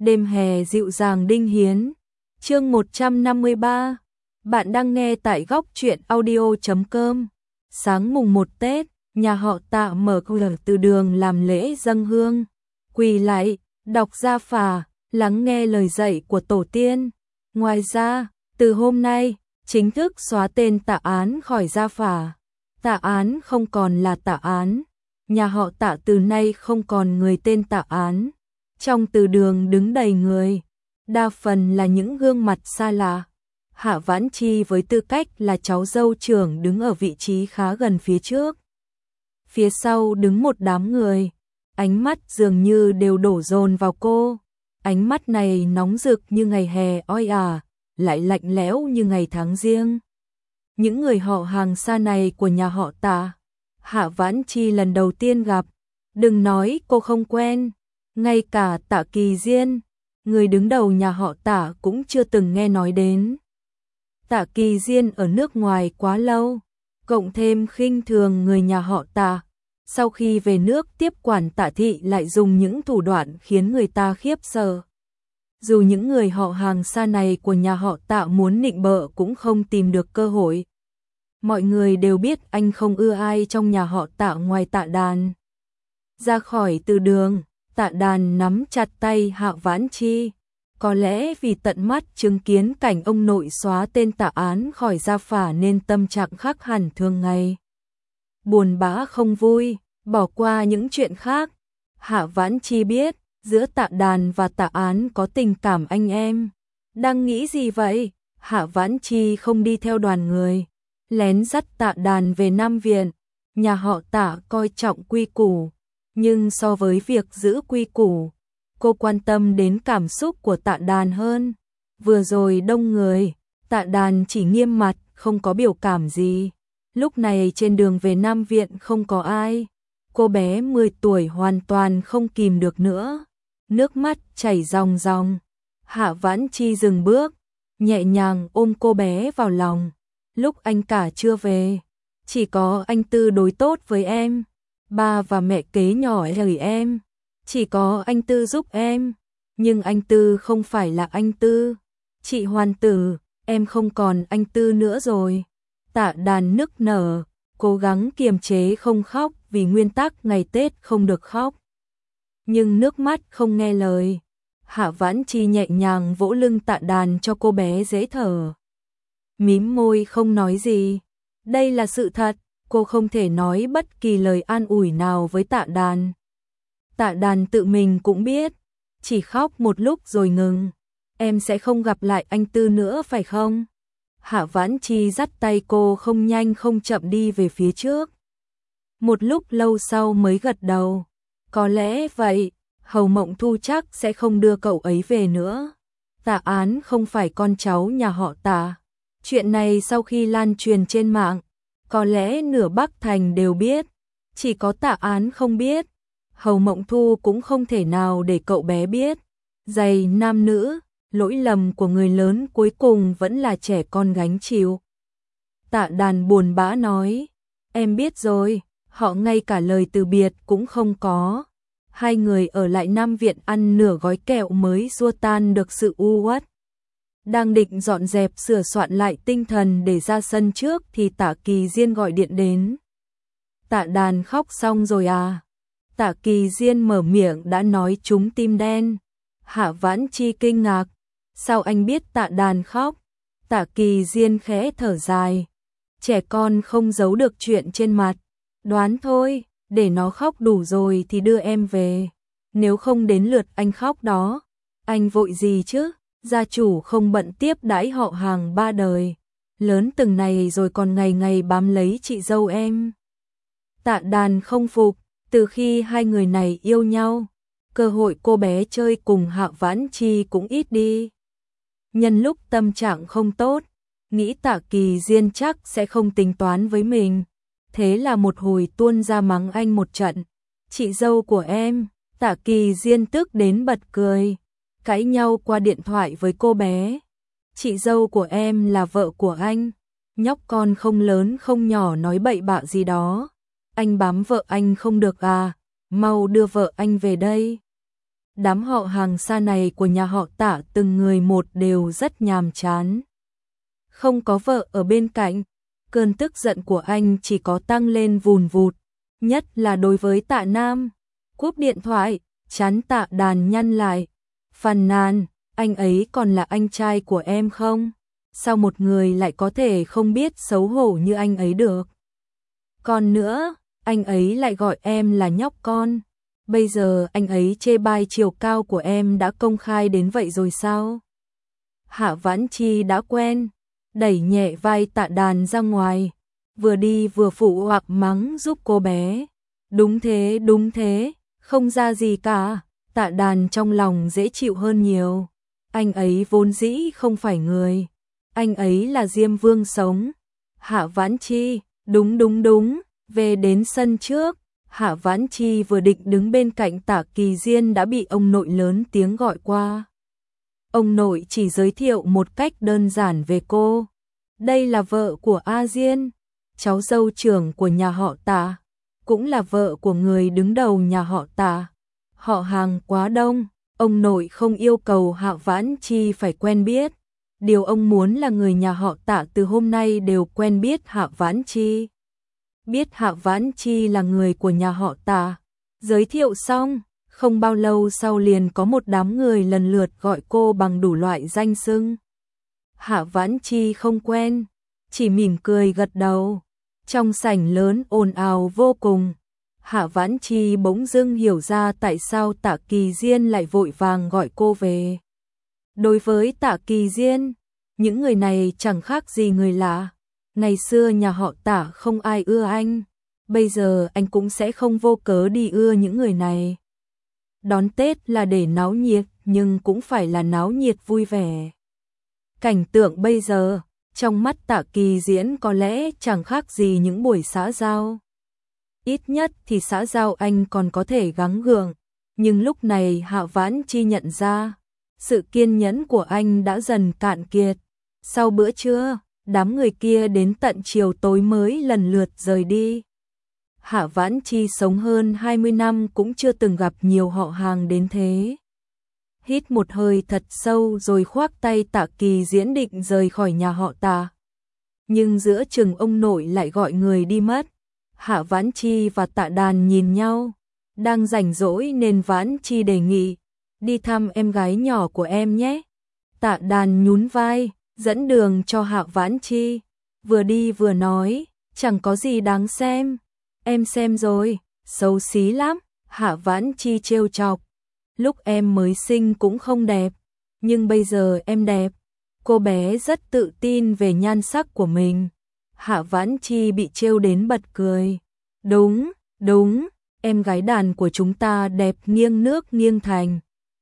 Đêm hè dịu dàng Đinh Hiến. Chương 153. Bạn đang nghe tại góc truyện audio.com. Sáng mùng 1 Tết, nhà họ Tạ mở cửa từ đường làm lễ dâng hương, quỳ lạy, đọc gia phả, lắng nghe lời dạy của tổ tiên. Ngoài ra, từ hôm nay, chính thức xóa tên Tạ Án khỏi gia phả. Tạ Án không còn là Tạ Án. Nhà họ Tạ từ nay không còn người tên Tạ Án. Trong từ đường đứng đầy người, đa phần là những gương mặt xa lạ. Hạ Vãn Chi với tư cách là cháu dâu trưởng đứng ở vị trí khá gần phía trước. Phía sau đứng một đám người, ánh mắt dường như đều đổ dồn vào cô. Ánh mắt này nóng rực như ngày hè oi ả, lại lạnh lẽo như ngày tháng riêng. Những người họ hàng xa này của nhà họ Tạ, Hạ Vãn Chi lần đầu tiên gặp, đừng nói cô không quen, ngay cả Tạ Kỳ Diên, người đứng đầu nhà họ Tạ cũng chưa từng nghe nói đến. Tạ Kỳ Diên ở nước ngoài quá lâu, cộng thêm khinh thường người nhà họ Tạ, sau khi về nước tiếp quản Tạ thị lại dùng những thủ đoạn khiến người ta khiếp sợ. Dù những người họ hàng xa này của nhà họ Tạ muốn nịnh bợ cũng không tìm được cơ hội. Mọi người đều biết anh không ưa ai trong nhà họ Tạ ngoài Tạ Đàn. Ra khỏi từ đường, Tạ Đàn nắm chặt tay Hạ Vãn Chi. Có lẽ vì tận mắt chứng kiến cảnh ông nội xóa tên Tạ Án khỏi gia phả nên tâm trạng khác hẳn thường ngày. Buồn bã không vui, bỏ qua những chuyện khác. Hạ Vãn Chi biết, giữa Tạ Đàn và Tạ Án có tình cảm anh em. Đang nghĩ gì vậy? Hạ Vãn Chi không đi theo đoàn người, lén dắt Tạ Đàn về Nam Viện. Nhà họ Tạ coi trọng quy củ, nhưng so với việc giữ quy củ, cô quan tâm đến cảm xúc của Tạ Đàn hơn. Vừa rồi đông người, Tạ Đàn chỉ nghiêm mặt, không có biểu cảm gì. Lúc này trên đường về Nam Viện không có ai. Cô bé 10 tuổi hoàn toàn không kìm được nữa. Nước mắt chảy ròng ròng. Hạ Vãn Chi dừng bước, nhẹ nhàng ôm cô bé vào lòng. Lúc anh cả chưa về, chỉ có anh Tư đối tốt với em. Ba và mẹ kế nhỏ gửi em. Chỉ có anh Tư giúp em. Nhưng anh Tư không phải là anh Tư. Chị Hoàn Tử, em không còn anh Tư nữa rồi. Tạ Đàn nức nở, cố gắng kiềm chế không khóc vì nguyên tắc ngày Tết không được khóc. Nhưng nước mắt không nghe lời. Hạ Vãn Chi nhẹ nhàng vỗ lưng Tạ Đàn cho cô bé dễ thở. Mím môi không nói gì. Đây là sự thật, cô không thể nói bất kỳ lời an ủi nào với Tạ Đàn. Tạ Đàn tự mình cũng biết, chỉ khóc một lúc rồi ngừng. Em sẽ không gặp lại anh Tư nữa phải không? Hạ Vãn Chi dắt tay cô không nhanh không chậm đi về phía trước. Một lúc lâu sau mới gật đầu. Có lẽ vậy, Hầu Mộng Thu chắc sẽ không đưa cậu ấy về nữa. Tạ Án không phải con cháu nhà họ Tạ. Chuyện này sau khi lan truyền trên mạng, có lẽ nửa Bắc Thành đều biết. Chỉ có Tạ Án không biết. Hầu Mộng Thu cũng không thể nào để cậu bé biết. Giày nam nữ, lỗi lầm của người lớn cuối cùng vẫn là trẻ con gánh chịu. Tạ Đàn buồn bã nói, em biết rồi, họ ngay cả lời từ biệt cũng không có. Hai người ở lại Nam Viện ăn nửa gói kẹo mới xua tan được sự u uất. Đang định dọn dẹp sửa soạn lại tinh thần để ra sân trước thì Tạ Kỳ Diên gọi điện đến. Tạ Đàn khóc xong rồi à? Tạ Kỳ Diên mở miệng đã nói trúng tim đen. Hạ Vãn Chi kinh ngạc. Sao anh biết Tạ Đàn khóc? Tạ Kỳ Diên khẽ thở dài. Trẻ con không giấu được chuyện trên mặt. Đoán thôi, để nó khóc đủ rồi thì đưa em về. Nếu không đến lượt anh khóc đó. Anh vội gì chứ? Gia chủ không bận tiếp đãi họ hàng ba đời. Lớn từng này rồi còn ngày ngày bám lấy chị dâu em. Tạ Đàn không phục. Từ khi hai người này yêu nhau, cơ hội cô bé chơi cùng Hạ Vãn Chi cũng ít đi. Nhân lúc tâm trạng không tốt, nghĩ Tạ Kỳ Diên chắc sẽ không tính toán với mình. Thế là một hồi tuôn ra mắng anh một trận. Chị dâu của em, Tạ Kỳ Diên tức đến bật cười. Cãi nhau qua điện thoại với cô bé. Chị dâu của em là vợ của anh. Nhóc con không lớn không nhỏ nói bậy bạ gì đó. Anh bám vợ anh không được à? Mau đưa vợ anh về đây. Đám họ hàng xa này của nhà họ Tạ từng người một đều rất nhàm chán. Không có vợ ở bên cạnh, cơn tức giận của anh chỉ có tăng lên vùn vụt, nhất là đối với Tạ Nam. Cúp điện thoại, trán Tạ Đàn nhăn lại, phàn nàn, anh ấy còn là anh trai của em không? Sao một người lại có thể không biết xấu hổ như anh ấy được? Còn nữa, anh ấy lại gọi em là nhóc con. Bây giờ anh ấy chê bai chiều cao của em đã công khai đến vậy rồi sao? Hạ Vãn Chi đã quen, đẩy nhẹ vai Tạ Đàn ra ngoài, vừa đi vừa phụ hoặc mắng giúp cô bé. Đúng thế, không ra gì cả. Tạ Đàn trong lòng dễ chịu hơn nhiều. Anh ấy vốn dĩ không phải người, anh ấy là Diêm Vương sống. Hạ Vãn Chi, đúng, về đến sân trước. Hạ Vãn Chi vừa định đứng bên cạnh Tạ Kỳ Diên đã bị ông nội lớn tiếng gọi qua. Ông nội chỉ giới thiệu một cách đơn giản về cô. Đây là vợ của A Diên, cháu dâu trưởng của nhà họ Tạ, cũng là vợ của người đứng đầu nhà họ Tạ. Họ hàng quá đông, ông nội không yêu cầu Hạ Vãn Chi phải quen biết. Điều ông muốn là người nhà họ Tạ từ hôm nay đều quen biết Hạ Vãn Chi. Biết Hạ Vãn Chi là người của nhà họ Tạ. Giới thiệu xong, không bao lâu sau liền có một đám người lần lượt gọi cô bằng đủ loại danh xưng. Hạ Vãn Chi không quen, chỉ mỉm cười gật đầu. Trong sảnh lớn ồn ào vô cùng. Hạ Vãn Chi bỗng dưng hiểu ra tại sao Tạ Kỳ Diên lại vội vàng gọi cô về. Đối với Tạ Kỳ Diên, những người này chẳng khác gì người lạ. Ngày xưa nhà họ Tạ không ai ưa anh, bây giờ anh cũng sẽ không vô cớ đi ưa những người này. Đón Tết là để náo nhiệt, nhưng cũng phải là náo nhiệt vui vẻ. Cảnh tượng bây giờ, trong mắt Tạ Kỳ Diên có lẽ chẳng khác gì những buổi xã giao. Ít nhất thì xã giao anh còn có thể gắng gượng, nhưng lúc này Hạ Vãn Chi nhận ra, sự kiên nhẫn của anh đã dần cạn kiệt. Sau bữa trưa, đám người kia đến tận chiều tối mới lần lượt rời đi. Hạ Vãn Chi sống hơn 20 năm cũng chưa từng gặp nhiều họ hàng đến thế. Hít một hơi thật sâu rồi khoác tay Tạ Kỳ Diên định rời khỏi nhà họ Tạ. Nhưng giữa chừng ông nội lại gọi người đi mất. Hạ Vãn Chi và Tạ Đàn nhìn nhau, đang rảnh rỗi nên Vãn Chi đề nghị, đi thăm em gái nhỏ của em nhé. Tạ Đàn nhún vai, dẫn đường cho Hạ Vãn Chi, vừa đi vừa nói, chẳng có gì đáng xem. Em xem rồi, xấu xí lắm. Hạ Vãn Chi trêu chọc, lúc em mới sinh cũng không đẹp, nhưng bây giờ em đẹp. Cô bé rất tự tin về nhan sắc của mình. Hạ Vãn Chi bị trêu đến bật cười. Đúng, em gái Đàn của chúng ta đẹp nghiêng nước nghiêng thành.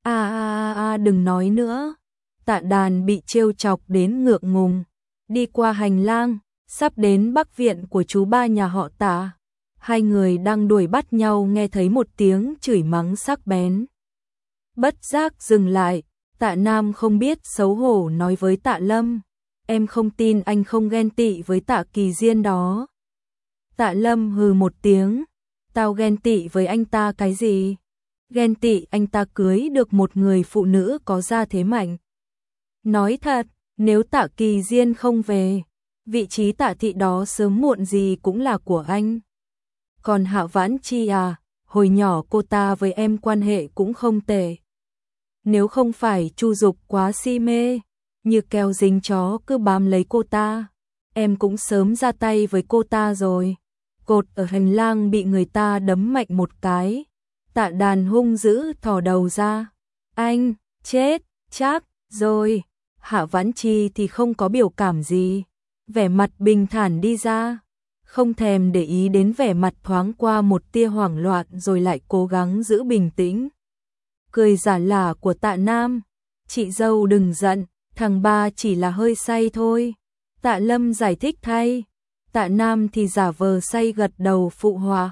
Đừng nói nữa. Tạ Đàn bị trêu chọc đến ngượng ngùng. Đi qua hành lang, sắp đến Bắc viện của chú ba nhà họ Tạ. Hai người đang đuổi bắt nhau nghe thấy một tiếng chửi mắng sắc bén. Bất giác dừng lại, Tạ Nam không biết xấu hổ nói với Tạ Lâm. Em không tin anh không ghen tị với Tạ Kỳ Diên đó. Tạ Lâm hừ một tiếng. Tao ghen tị với anh ta cái gì? Ghen tị anh ta cưới được một người phụ nữ có gia thế mạnh. Nói thật, nếu Tạ Kỳ Diên không về, vị trí Tạ thị đó sớm muộn gì cũng là của anh. Còn Hạ Vãn Chi à, hồi nhỏ cô ta với em quan hệ cũng không tệ. Nếu không phải Chu Dục quá si mê, như keo dính chó cứ bám lấy cô ta, em cũng sớm ra tay với cô ta rồi. Cột ở hành lang bị người ta đấm mạnh một cái. Tạ Đàn hung dữ thò đầu ra. Anh, chết, chắc, rồi. Hạ Vãn Chi thì không có biểu cảm gì. Vẻ mặt bình thản đi ra. Không thèm để ý đến vẻ mặt thoáng qua một tia hoảng loạn rồi lại cố gắng giữ bình tĩnh. Cười giả lả của Tạ Nam. Chị dâu đừng giận, thằng ba chỉ là hơi say thôi. Tạ Lâm giải thích thay. Tạ Nam thì giả vờ say gật đầu phụ họa.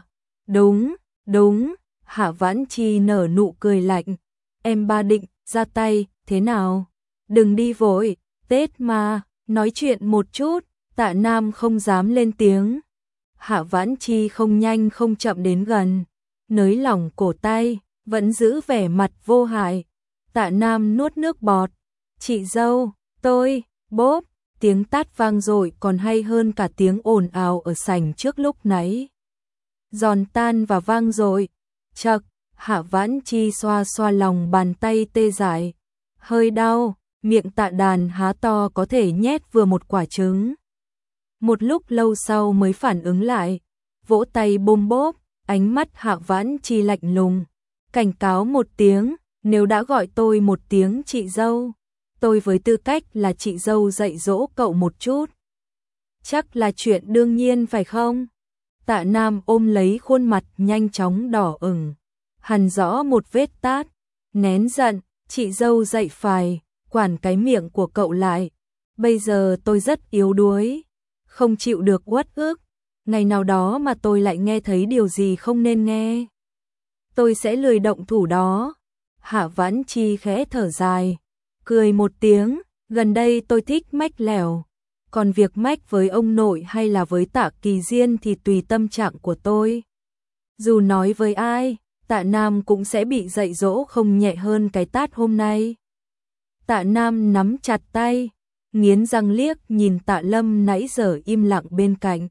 Đúng. Hạ Vãn Chi nở nụ cười lạnh. Em ba định ra tay, thế nào? Đừng đi vội, Tết mà, nói chuyện một chút. Tạ Nam không dám lên tiếng. Hạ Vãn Chi không nhanh không chậm đến gần, nới lỏng cổ tay, vẫn giữ vẻ mặt vô hại. Tạ Nam nuốt nước bọt. Chị dâu, tôi, bốp, tiếng tát vang dội còn hay hơn cả tiếng ồn ào ở sảnh trước lúc nãy. Giòn tan và vang dội. Chậc, Hạ Vãn Chi xoa xoa lòng bàn tay tê dại. Hơi đau, miệng Tạ Đàn há to có thể nhét vừa một quả trứng. Một lúc lâu sau mới phản ứng lại, vỗ tay bôm bốp, ánh mắt Hạ Vãn Chi lạnh lùng. Cảnh cáo một tiếng, nếu đã gọi tôi một tiếng chị dâu, tôi với tư cách là chị dâu dạy dỗ cậu một chút. Chắc là chuyện đương nhiên phải không? Tạ Nam ôm lấy khuôn mặt nhanh chóng đỏ ửng, hằn rõ một vết tát, nén giận, chị dâu dạy phải, quản cái miệng của cậu lại. Bây giờ tôi rất yếu đuối, không chịu được uất ức, ngày nào đó mà tôi lại nghe thấy điều gì không nên nghe, tôi sẽ lười động thủ đó. Hạ Vãn Chi khẽ thở dài, cười một tiếng, gần đây tôi thích mách lẻo, còn việc mách với ông nội hay là với Tạ Kỳ Diên thì tùy tâm trạng của tôi. Dù nói với ai, Tạ Nam cũng sẽ bị dạy dỗ không nhẹ hơn cái tát hôm nay. Tạ Nam nắm chặt tay, nghiến răng liếc nhìn Tạ Lâm nãy giờ im lặng bên cạnh.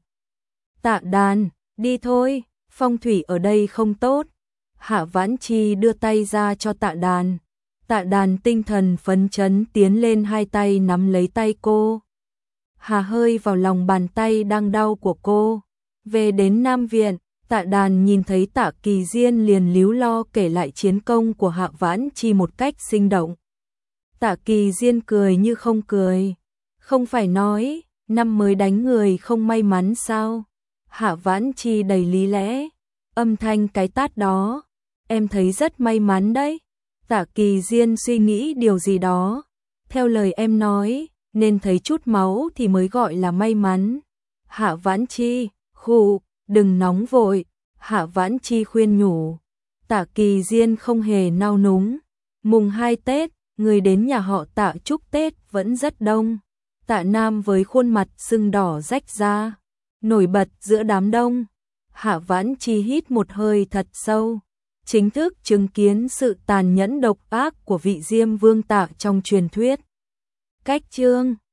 Tạ Đàn, đi thôi, phong thủy ở đây không tốt. Hạ Vãn Chi đưa tay ra cho Tạ Đàn. Tạ Đàn tinh thần phấn chấn tiến lên, hai tay nắm lấy tay cô. Hà hơi vào lòng bàn tay đang đau của cô. Về đến Nam Viện, Tạ Đàn nhìn thấy Tạ Kỳ Diên liền líu lo kể lại chiến công của Hạ Vãn Chi một cách sinh động. Tạ Kỳ Diên cười như không cười. Không phải nói, năm mới đánh người không may mắn sao? Hạ Vãn Chi đầy lý lẽ. Âm thanh cái tát đó, em thấy rất may mắn đấy. Tạ Kỳ Diên suy nghĩ điều gì đó. Theo lời em nói, nên thấy chút máu thì mới gọi là may mắn. Hạ Vãn Chi, khụ, đừng nóng vội. Hạ Vãn Chi khuyên nhủ. Tạ Kỳ Diên không hề nao núng. Mùng 2 Tết, người đến nhà họ Tạ chúc Tết vẫn rất đông. Tạ Nam với khuôn mặt sưng đỏ rách ra, nổi bật giữa đám đông. Hạ Vãn Chi hít một hơi thật sâu, chính thức chứng kiến sự tàn nhẫn độc ác của vị Diêm Vương Tạ trong truyền thuyết. Cách chương